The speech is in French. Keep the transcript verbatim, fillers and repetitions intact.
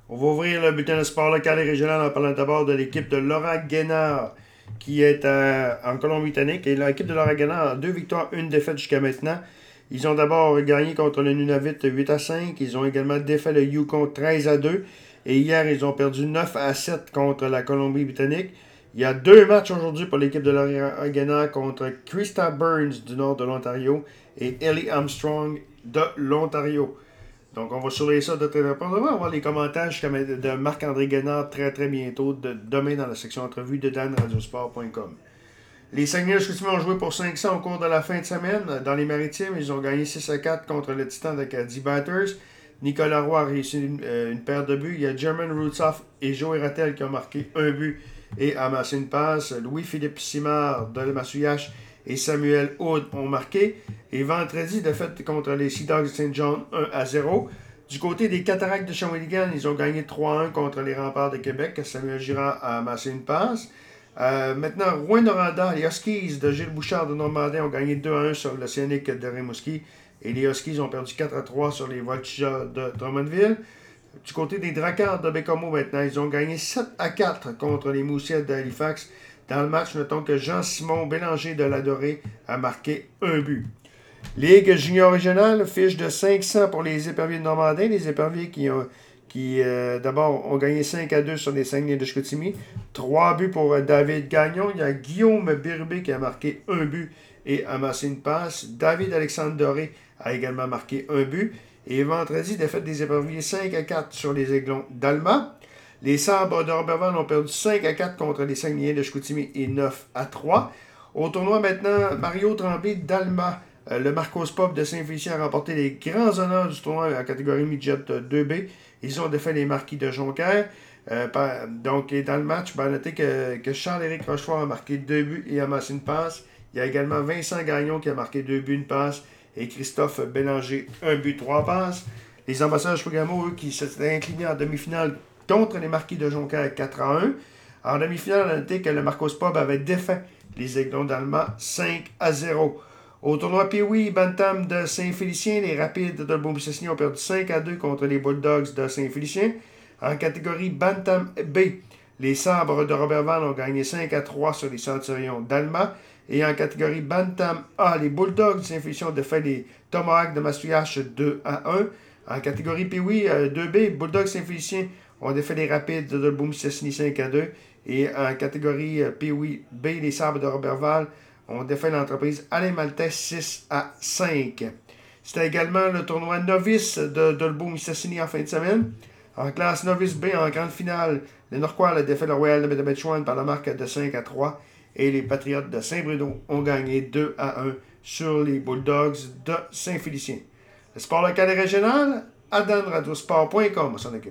On va ouvrir le bulletin de sport local et régional en parlant d'abord de l'équipe de Laurent Guénard qui est à, en Colombie-Britannique. Et l'équipe de Laurent Guénard a deux victoires, une défaite jusqu'à maintenant. Ils ont d'abord gagné contre le Nunavut huit à cinq. Ils ont également défait le Yukon treize à deux. Et hier, ils ont perdu neuf à sept contre la Colombie-Britannique. Il y a deux matchs aujourd'hui pour l'équipe de Laurent Guénard contre Krista Burns du nord de l'Ontario et Ellie Armstrong de l'Ontario. Donc, on va surveiller ça de très près. On va avoir les commentaires de Marc-André Guénard très très bientôt, de, demain dans la section entrevue de dan radiosport point com. Les Saguenay-Chicoutimi ont joué pour cinq cents au cours de la fin de semaine. Dans les Maritimes, ils ont gagné six à quatre contre le Titan d'Acadie Batters. Nicolas Roy a réussi une, euh, une paire de buts. Il y a German Routsoff et Joey Rattel qui ont marqué un but et amassé une passe. Louis-Philippe Simard de Massouillache et Samuel Hood ont marqué. Et vendredi, défaite contre les Sea Dogs de Saint John un à zéro. Du côté des Cataractes de Shawinigan, ils ont gagné trois à un contre les Remparts de Québec. Samuel Girard a amassé une passe. Euh, maintenant, Rouyn-Noranda, les Huskies de Gilles Bouchard de Normandin ont gagné deux à un sur l'Océanique de Rimouski. Et les Huskies ont perdu quatre à trois sur les Voltigeurs de Drummondville. Du côté des Dracards de Bécomo, maintenant, ils ont gagné sept à quatre contre les Moussiettes d'Halifax. Dans le match, notons que Jean-Simon Bélanger de l'Adoré a marqué un but. Ligue junior régionale, fiche de cinq cents pour les Éperviers de Normandin. Les Éperviers qui, ont, qui euh, d'abord, ont gagné cinq à deux sur les Saguenay de Chicoutimi. trois buts pour euh, David Gagnon. Il y a Guillaume Birubé qui a marqué un but et amassé une passe. David Alexandre Doré a également marqué un but. Et vendredi, défaite des Éperviers cinq à quatre sur les Aiglons d'Alma. Les Sabres de Roberval ont perdu cinq à quatre contre les Saguenayens de Chicoutimi et neuf à trois. Au tournoi maintenant, Mario Tremblay d'Alma, euh, le Marcos Pop de Saint-Félicien a remporté les grands honneurs du tournoi en catégorie midget deux B. Ils ont défait les Marquis de Jonquière. Euh, par, donc, dans le match, ben, notez que, que Charles-Éric Rochefort a marqué deux buts et a amassé une passe. Il y a également Vincent Gagnon qui a marqué deux buts, une passe. Et Christophe Bélanger, un but, trois passes. Les ambassadeurs de Chicoutimi, eux, qui s'étaient inclinés en demi-finale contre les Marquis de Jonquière quatre à un. En demi-finale, on a noté que le Marcos Pub avait défait les Aiglons d'Alma cinq à zéro. Au tournoi Pee-Wee Bantam de Saint-Félicien, les Rapides de Beaubien-Cessny ont perdu cinq à deux contre les Bulldogs de Saint-Félicien. En catégorie Bantam B, les Sabres de Roberval ont gagné cinq à trois sur les Centurions d'Alma. Et en catégorie Bantam A, les Bulldogs de Saint-Félicien ont défait les Tomahawks de Massouillache deux à un. En catégorie Pee-Wee deux B, Bulldogs Saint-Félicien ont défait les Rapides de Beaubien-Cessny cinq à deux. Et en catégorie Pee-Wee B, les Sabres de Roberval ont défait l'entreprise Alain Maltais six à cinq. C'était également le tournoi novice de Dolbeau-Mistassini en fin de semaine. En classe novice B, en grande finale, le Norquois a défait le Royal de Médabetchouane par la marque de cinq à trois. Et les Patriotes de Saint-Bruno ont gagné deux à un sur les Bulldogs de Saint-Félicien. Le sport local et régional, à dan radiosport point com, on s'en occupe.